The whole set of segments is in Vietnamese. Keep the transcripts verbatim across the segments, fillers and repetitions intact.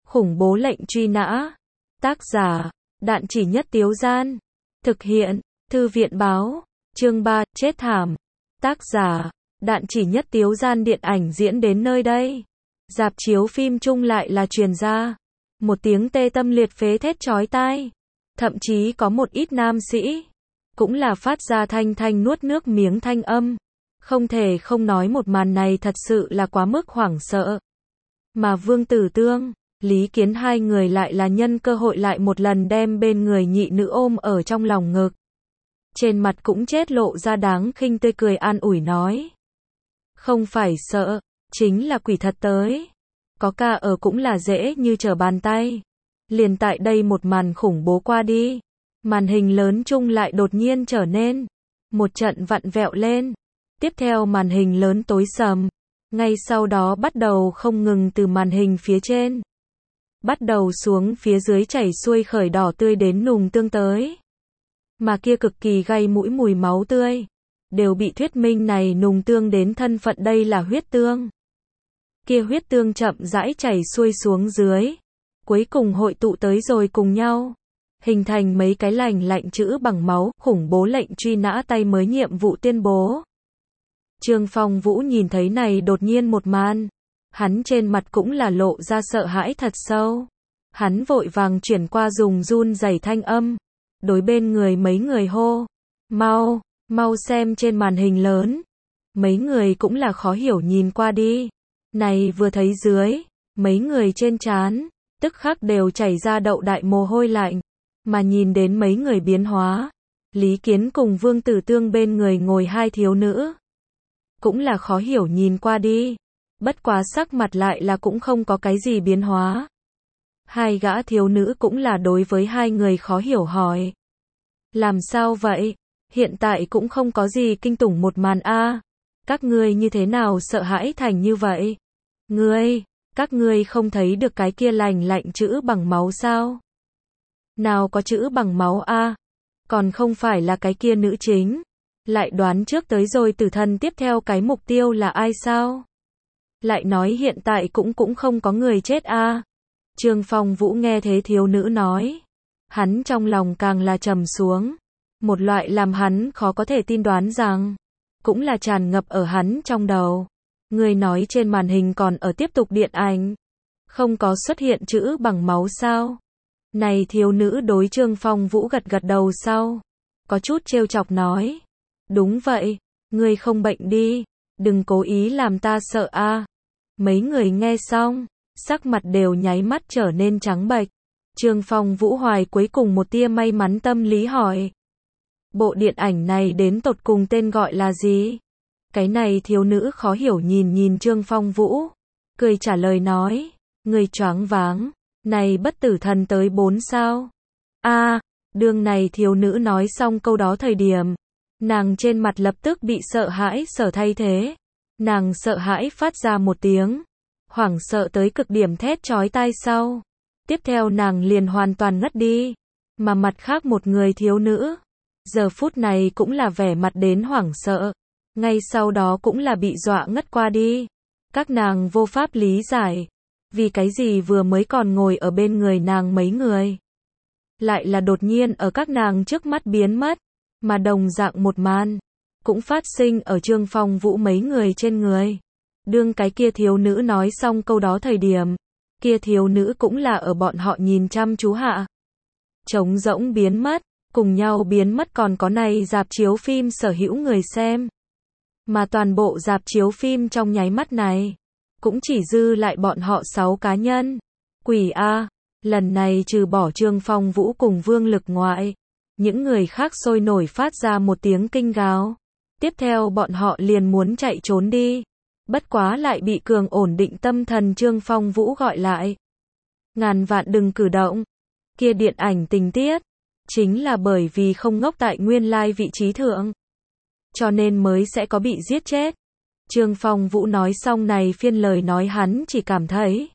Khủng bố lệnh truy nã. Tác giả, Đạn Chỉ Nhất Tiếu Gian. Thực hiện, Thư viện báo. Chương ba, chết thảm. Tác giả, Đạn Chỉ Nhất Tiếu Gian. Điện ảnh diễn đến nơi đây. Rạp chiếu phim chung lại là truyền ra một tiếng tê tâm liệt phế thét chói tai. Thậm chí có một ít nam sĩ cũng là phát ra thanh thanh nuốt nước miếng thanh âm. Không thể không nói một màn này thật sự là quá mức hoảng sợ. Mà Vương Tử Tương, Lý Kiến hai người lại là nhân cơ hội lại một lần đem bên người nhị nữ ôm ở trong lòng ngực. Trên mặt cũng chết lộ ra đáng khinh tươi cười an ủi nói. Không phải sợ, chính là quỷ thật tới. Có ca ở cũng là dễ như trở bàn tay. Liền tại đây một màn khủng bố qua đi. Màn hình lớn chung lại đột nhiên trở nên một trận vặn vẹo lên. Tiếp theo màn hình lớn tối sầm. Ngay sau đó bắt đầu không ngừng từ màn hình phía trên bắt đầu xuống phía dưới chảy xuôi khởi đỏ tươi đến nùng tương tới. Mà kia cực kỳ gây mũi mùi máu tươi đều bị thuyết minh này nùng tương đến thân phận đây là huyết tương. Kia huyết tương chậm rãi chảy xuôi xuống dưới, cuối cùng hội tụ tới rồi cùng nhau, hình thành mấy cái lành lạnh chữ bằng máu. Khủng bố lệnh truy nã tay mới nhiệm vụ tuyên bố. Trương Phong Vũ nhìn thấy này đột nhiên một màn, hắn trên mặt cũng là lộ ra sợ hãi thật sâu. Hắn vội vàng chuyển qua dùng run rẩy thanh âm, đối bên người mấy người hô, mau, mau xem trên màn hình lớn. Mấy người cũng là khó hiểu nhìn qua đi, này vừa thấy dưới, mấy người trên trán tức khắc đều chảy ra đậu đại mồ hôi lạnh, mà nhìn đến mấy người biến hóa, Lý Kiến cùng Vương Tử Tương bên người ngồi hai thiếu nữ, cũng là khó hiểu nhìn qua đi, bất quá sắc mặt lại là cũng không có cái gì biến hóa. Hai gã thiếu nữ cũng là đối với hai người khó hiểu hỏi. Làm sao vậy? Hiện tại cũng không có gì kinh tủng một màn a. Các ngươi như thế nào sợ hãi thành như vậy? Ngươi, các ngươi không thấy được cái kia lành lạnh chữ bằng máu sao? Nào có chữ bằng máu a? Còn không phải là cái kia nữ chính. Lại đoán trước tới rồi tử thần tiếp theo cái mục tiêu là ai sao? Lại nói hiện tại cũng cũng không có người chết a. Trương Phong Vũ nghe thế thiếu nữ nói, hắn trong lòng càng là trầm xuống, một loại làm hắn khó có thể tin đoán rằng, cũng là tràn ngập ở hắn trong đầu. Người nói trên màn hình còn ở tiếp tục điện ảnh, không có xuất hiện chữ bằng máu sao? Này thiếu nữ đối Trương Phong Vũ gật gật đầu sau, có chút trêu chọc nói, đúng vậy, ngươi không bệnh đi, đừng cố ý làm ta sợ a. Mấy người nghe xong, sắc mặt đều nháy mắt trở nên trắng bệch. Trương Phong Vũ hoài cuối cùng một tia may mắn tâm lý hỏi, bộ điện ảnh này đến tột cùng tên gọi là gì? Cái này thiếu nữ khó hiểu nhìn nhìn Trương Phong Vũ, cười trả lời nói, người choáng váng, này bất tử thần tới bốn sao? A, đương này thiếu nữ nói xong câu đó thời điểm, nàng trên mặt lập tức bị sợ hãi sở thay thế. Nàng sợ hãi phát ra một tiếng, hoảng sợ tới cực điểm thét chói tai sau. Tiếp theo nàng liền hoàn toàn ngất đi, mà mặt khác một người thiếu nữ, giờ phút này cũng là vẻ mặt đến hoảng sợ, ngay sau đó cũng là bị dọa ngất qua đi. Các nàng vô pháp lý giải, vì cái gì vừa mới còn ngồi ở bên người nàng mấy người, lại là đột nhiên ở các nàng trước mắt biến mất, mà đồng dạng một màn cũng phát sinh ở Trương Phong Vũ mấy người trên người. Đương cái kia thiếu nữ nói xong câu đó thời điểm, kia thiếu nữ cũng là ở bọn họ nhìn chăm chú hạ, trống rỗng biến mất, cùng nhau biến mất còn có này rạp chiếu phim sở hữu người xem. Mà toàn bộ rạp chiếu phim trong nháy mắt này, cũng chỉ dư lại bọn họ sáu cá nhân. Quỷ a, lần này trừ bỏ Trương Phong Vũ cùng Vương Lực ngoại, những người khác sôi nổi phát ra một tiếng kinh gào. Tiếp theo bọn họ liền muốn chạy trốn đi, bất quá lại bị cường ổn định tâm thần Trương Phong Vũ gọi lại. Ngàn vạn đừng cử động, kia điện ảnh tình tiết, chính là bởi vì không ngốc tại nguyên lai vị trí thượng, cho nên mới sẽ có bị giết chết. Trương Phong Vũ nói xong này phiên lời nói hắn chỉ cảm thấy,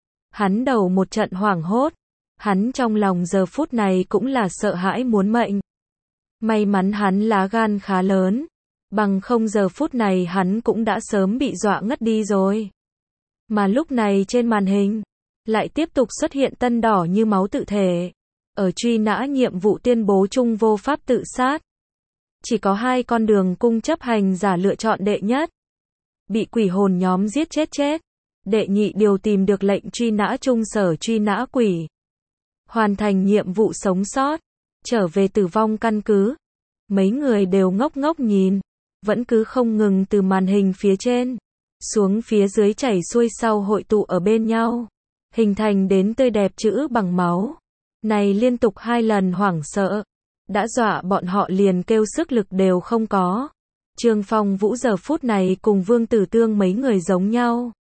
hắn đầu một trận hoảng hốt, hắn trong lòng giờ phút này cũng là sợ hãi muốn mệnh. May mắn hắn lá gan khá lớn, bằng không giờ phút này hắn cũng đã sớm bị dọa ngất đi rồi. Mà lúc này trên màn hình, lại tiếp tục xuất hiện tân đỏ như máu tự thể. Ở truy nã nhiệm vụ tuyên bố chung vô pháp tự sát. Chỉ có hai con đường cung chấp hành giả lựa chọn đệ nhất. Bị quỷ hồn nhóm giết chết chết. Đệ nhị điều tìm được lệnh truy nã chung sở truy nã quỷ. Hoàn thành nhiệm vụ sống sót. Trở về tử vong căn cứ. Mấy người đều ngốc ngốc nhìn. Vẫn cứ không ngừng từ màn hình phía trên. Xuống phía dưới chảy xuôi sau hội tụ ở bên nhau. Hình thành đến tươi đẹp chữ bằng máu. Này liên tục hai lần hoảng sợ. Đã dọa bọn họ liền kêu sức lực đều không có. Trương Phong Vũ giờ phút này cùng Vương Tử Tương mấy người giống nhau.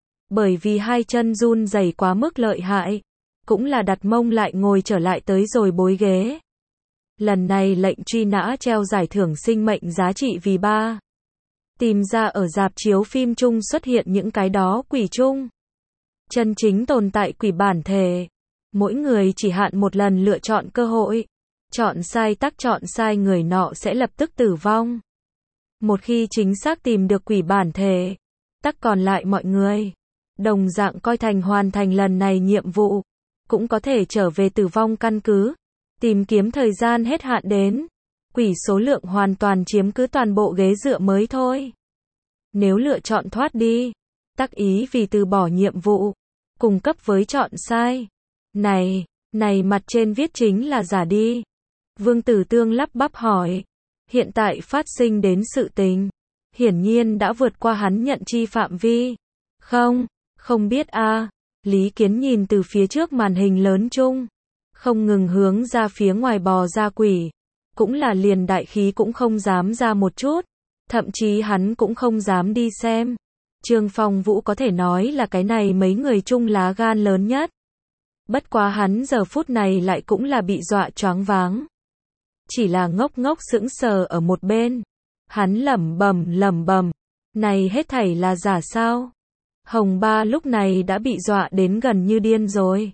Bởi vì hai chân run rẩy quá mức lợi hại. Cũng là đặt mông lại ngồi trở lại tới rồi bối ghế. Lần này lệnh truy nã treo giải thưởng sinh mệnh giá trị vì ba. Tìm ra ở rạp chiếu phim chung xuất hiện những cái đó quỷ chung. Chân chính tồn tại quỷ bản thể. Mỗi người chỉ hạn một lần lựa chọn cơ hội. Chọn sai tắc chọn sai người nọ sẽ lập tức tử vong. Một khi chính xác tìm được quỷ bản thể, tắc còn lại mọi người. Đồng dạng coi thành hoàn thành lần này nhiệm vụ. Cũng có thể trở về tử vong căn cứ. Tìm kiếm thời gian hết hạn đến. Quỷ số lượng hoàn toàn chiếm cứ toàn bộ ghế dựa mới thôi. Nếu lựa chọn thoát đi, tắc ý vì từ bỏ nhiệm vụ. Cùng cấp với chọn sai. Này, này mặt trên viết chính là giả đi. Vương Tử Tương lắp bắp hỏi. Hiện tại phát sinh đến sự tình. Hiển nhiên đã vượt qua hắn nhận chi phạm vi. Không, không biết a. Lý Kiến nhìn từ phía trước màn hình lớn chung. Không ngừng hướng ra phía ngoài bò ra quỷ. Cũng là liền đại khí cũng không dám ra một chút. Thậm chí hắn cũng không dám đi xem. Trương Phong Vũ có thể nói là cái này mấy người chung lá gan lớn nhất. Bất quá hắn giờ phút này lại cũng là bị dọa choáng váng. Chỉ là ngốc ngốc sững sờ ở một bên. Hắn lẩm bẩm lẩm bẩm, này hết thảy là giả sao? Hồng Ba lúc này đã bị dọa đến gần như điên rồi.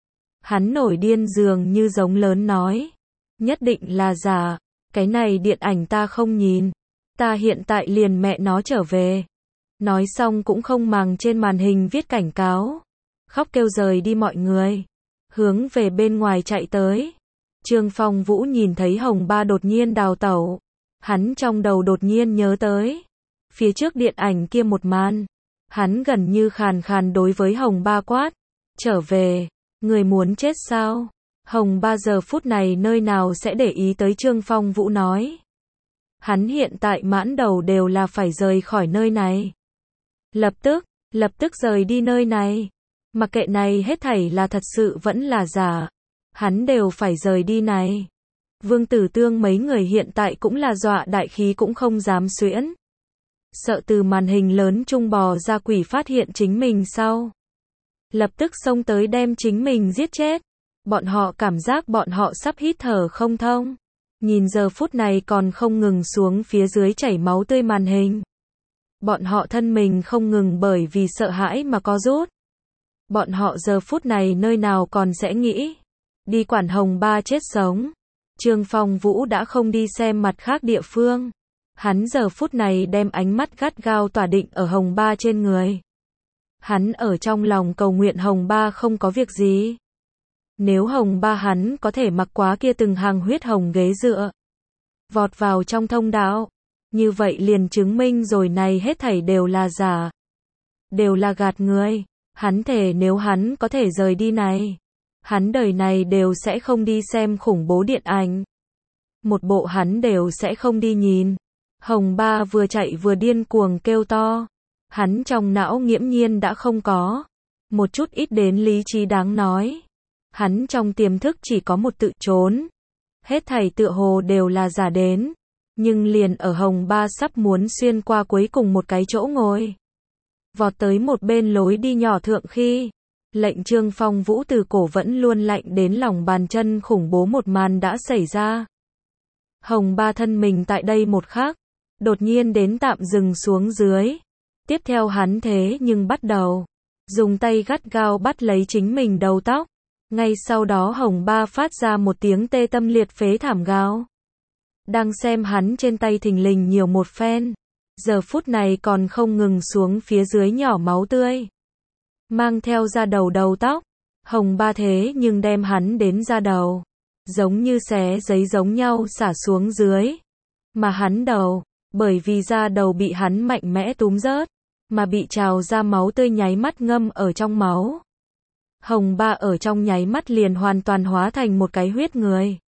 Hắn nổi điên dường như giống lớn nói, nhất định là giả, cái này điện ảnh ta không nhìn, ta hiện tại liền mẹ nó trở về. Nói xong cũng không màng trên màn hình viết cảnh cáo, khóc kêu rời đi mọi người, hướng về bên ngoài chạy tới. Trương Phong Vũ nhìn thấy Hồng Ba đột nhiên đào tẩu, hắn trong đầu đột nhiên nhớ tới phía trước điện ảnh kia một màn, hắn gần như khàn khàn đối với Hồng Ba quát, trở về, người muốn chết sao? Hồng Ba giờ phút này nơi nào sẽ để ý tới Trương Phong Vũ nói. Hắn hiện tại mãn đầu đều là phải rời khỏi nơi này. Lập tức, lập tức rời đi nơi này. Mặc kệ này hết thảy là thật sự vẫn là giả. Hắn đều phải rời đi này. Vương Tử Tương mấy người hiện tại cũng là dọa đại khí cũng không dám xuyễn. Sợ từ màn hình lớn trung bò ra quỷ phát hiện chính mình sau. Lập tức xông tới đem chính mình giết chết. Bọn họ cảm giác bọn họ sắp hít thở không thông. Nhìn giờ phút này còn không ngừng xuống phía dưới chảy máu tươi màn hình. Bọn họ thân mình không ngừng bởi vì sợ hãi mà co rút. Bọn họ giờ phút này nơi nào còn sẽ nghĩ đi quản Hồng Ba chết sống. Trương Phong Vũ đã không đi xem mặt khác địa phương. Hắn giờ phút này đem ánh mắt gắt gao tỏa định ở Hồng Ba trên người. Hắn ở trong lòng cầu nguyện Hồng Ba không có việc gì. Nếu Hồng Ba hắn có thể mặc quá kia từng hàng huyết hồng ghế dựa, vọt vào trong thông đạo, như vậy liền chứng minh rồi này hết thảy đều là giả, đều là gạt người. Hắn thề nếu hắn có thể rời đi này, hắn đời này đều sẽ không đi xem khủng bố điện ảnh. Một bộ hắn đều sẽ không đi nhìn. Hồng Ba vừa chạy vừa điên cuồng kêu to. Hắn trong não nghiễm nhiên đã không có một chút ít đến lý trí đáng nói. Hắn trong tiềm thức chỉ có một tự trốn. Hết thảy tựa hồ đều là giả đến. Nhưng liền ở Hồng Ba sắp muốn xuyên qua cuối cùng một cái chỗ ngồi, vọt tới một bên lối đi nhỏ thượng khi, lệnh Trương Phong Vũ từ cổ vẫn luôn lạnh đến lòng bàn chân khủng bố một màn đã xảy ra. Hồng Ba thân mình tại đây một khắc, đột nhiên đến tạm dừng xuống dưới. Tiếp theo hắn thế nhưng bắt đầu dùng tay gắt gao bắt lấy chính mình đầu tóc. Ngay sau đó Hồng Ba phát ra một tiếng tê tâm liệt phế thảm gào. Đang xem hắn trên tay thình lình nhiều một phen. Giờ phút này còn không ngừng xuống phía dưới nhỏ máu tươi. Mang theo ra đầu đầu tóc. Hồng Ba thế nhưng đem hắn đến da đầu, giống như xé giấy giống nhau xả xuống dưới. Mà hắn đầu, bởi vì da đầu bị hắn mạnh mẽ túm rớt, mà bị trào ra máu tươi nháy mắt ngâm ở trong máu. Hồng Ba ở trong nháy mắt liền hoàn toàn hóa thành một cái huyết người.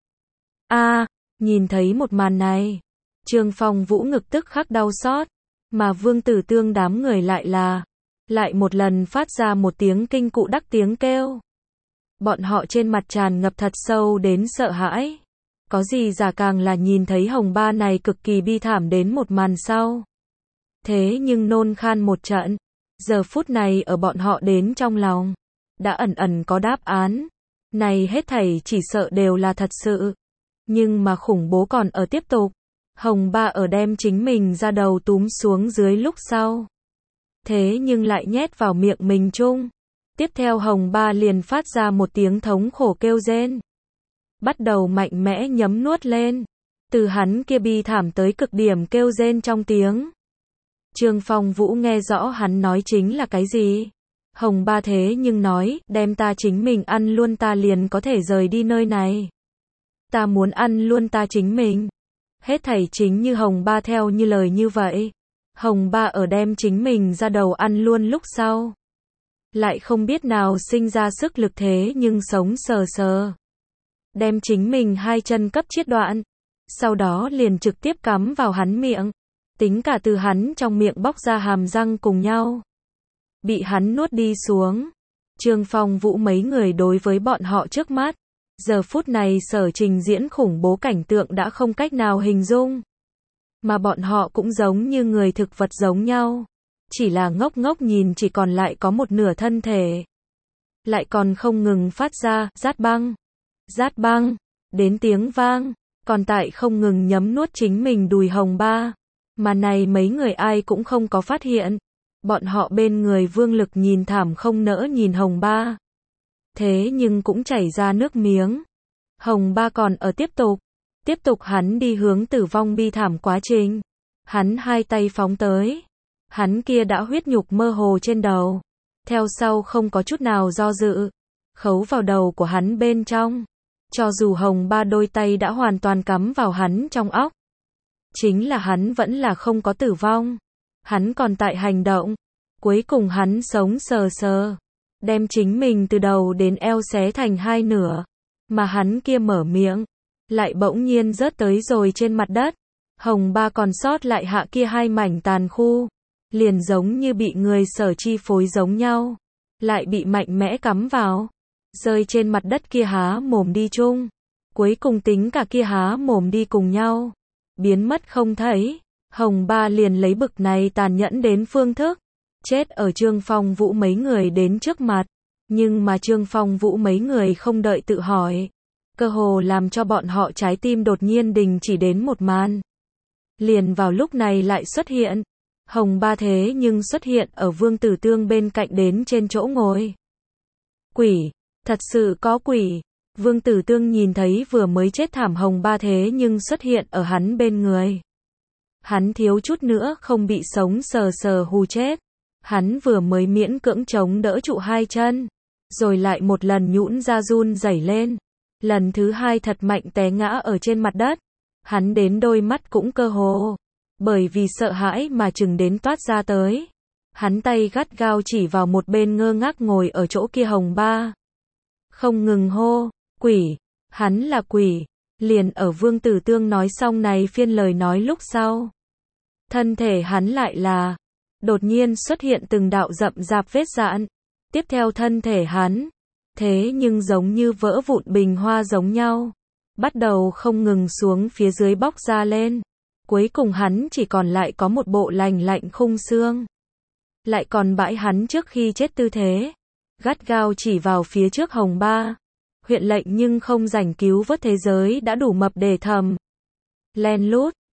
A, nhìn thấy một màn này, Trương Phong Vũ ngực tức khắc đau xót, mà Vương Tử Tương đám người lại là, lại một lần phát ra một tiếng kinh cụ đắc tiếng kêu. Bọn họ trên mặt tràn ngập thật sâu đến sợ hãi. Có gì giả càng là nhìn thấy Hồng Ba này cực kỳ bi thảm đến một màn sau. Thế nhưng nôn khan một trận, giờ phút này ở bọn họ đến trong lòng, đã ẩn ẩn có đáp án. Này hết thảy chỉ sợ đều là thật sự. Nhưng mà khủng bố còn ở tiếp tục. Hồng Ba ở đem chính mình ra đầu túm xuống dưới lúc sau. Thế nhưng lại nhét vào miệng mình chung. Tiếp theo Hồng Ba liền phát ra một tiếng thống khổ kêu rên. Bắt đầu mạnh mẽ nhấm nuốt lên. Từ hắn kia bi thảm tới cực điểm kêu rên trong tiếng. Trương Phong Vũ nghe rõ hắn nói chính là cái gì. Hồng Ba thế nhưng nói, đem ta chính mình ăn luôn ta liền có thể rời đi nơi này. Ta muốn ăn luôn ta chính mình. Hết thảy chính như Hồng Ba theo như lời như vậy. Hồng Ba ở đem chính mình ra đầu ăn luôn lúc sau. Lại không biết nào sinh ra sức lực thế nhưng sống sờ sờ. Đem chính mình hai chân cấp chiết đoạn. Sau đó liền trực tiếp cắm vào hắn miệng. Tính cả từ hắn trong miệng bóc ra hàm răng cùng nhau. Bị hắn nuốt đi xuống. Trương Phong Vũ mấy người đối với bọn họ trước mắt. Giờ phút này sở trình diễn khủng bố cảnh tượng đã không cách nào hình dung. Mà bọn họ cũng giống như người thực vật giống nhau. Chỉ là ngốc ngốc nhìn chỉ còn lại có một nửa thân thể. Lại còn không ngừng phát ra, rát băng, rát băng, đến tiếng vang. Còn tại không ngừng nhấm nuốt chính mình đùi Hồng Ba. Mà này mấy người ai cũng không có phát hiện. Bọn họ bên người Vương Lực nhìn thảm không nỡ nhìn Hồng Ba. Thế nhưng cũng chảy ra nước miếng. Hồng Ba còn ở tiếp tục. Tiếp tục hắn đi hướng tử vong bi thảm quá trình. Hắn hai tay phóng tới. Hắn kia đã huyết nhục mơ hồ trên đầu. Theo sau không có chút nào do dự. Khấu vào đầu của hắn bên trong. Cho dù Hồng Ba đôi tay đã hoàn toàn cắm vào hắn trong óc. Chính là hắn vẫn là không có tử vong. Hắn còn tại hành động. Cuối cùng hắn sống sờ sờ. Đem chính mình từ đầu đến eo xé thành hai nửa. Mà hắn kia mở miệng. Lại bỗng nhiên rớt tới rồi trên mặt đất. Hồng Ba còn sót lại hạ kia hai mảnh tàn khu. Liền giống như bị người sở chi phối giống nhau. Lại bị mạnh mẽ cắm vào. Rơi trên mặt đất kia há mồm đi chung. Cuối cùng tính cả kia há mồm đi cùng nhau. Biến mất không thấy. Hồng Ba liền lấy bực này tàn nhẫn đến phương thức. Chết ở Trương Phong Vũ mấy người đến trước mặt. Nhưng mà Trương Phong Vũ mấy người không đợi tự hỏi. Cơ hồ làm cho bọn họ trái tim đột nhiên đình chỉ đến một màn. Liền vào lúc này lại xuất hiện. Hồng Ba thế nhưng xuất hiện ở Vương Tử Tương bên cạnh đến trên chỗ ngồi. Quỷ, thật sự có quỷ. Vương Tử Tương nhìn thấy vừa mới chết thảm Hồng Ba thế nhưng xuất hiện ở hắn bên người. Hắn thiếu chút nữa không bị sống sờ sờ hù chết. Hắn vừa mới miễn cưỡng chống đỡ trụ hai chân. Rồi lại một lần nhũn ra run rẩy lên. Lần thứ hai thật mạnh té ngã ở trên mặt đất. Hắn đến đôi mắt cũng cơ hồ. Bởi vì sợ hãi mà chừng đến toát ra tới. Hắn tay gắt gao chỉ vào một bên ngơ ngác ngồi ở chỗ kia Hồng Ba. Không ngừng hô, quỷ, hắn là quỷ. Liền ở Vương Tử Tương nói xong này phiên lời nói lúc sau. Thân thể hắn lại là, đột nhiên xuất hiện từng đạo rậm rạp vết rạn. Tiếp theo thân thể hắn, thế nhưng giống như vỡ vụn bình hoa giống nhau. Bắt đầu không ngừng xuống phía dưới bóc ra lên. Cuối cùng hắn chỉ còn lại có một bộ lành lạnh khung xương. Lại còn bãi hắn trước khi chết tư thế. Gắt gao chỉ vào phía trước Hồng Ba. Huyện lệnh nhưng không rảnh cứu vớt thế giới đã đủ mập để thầm. Len lút,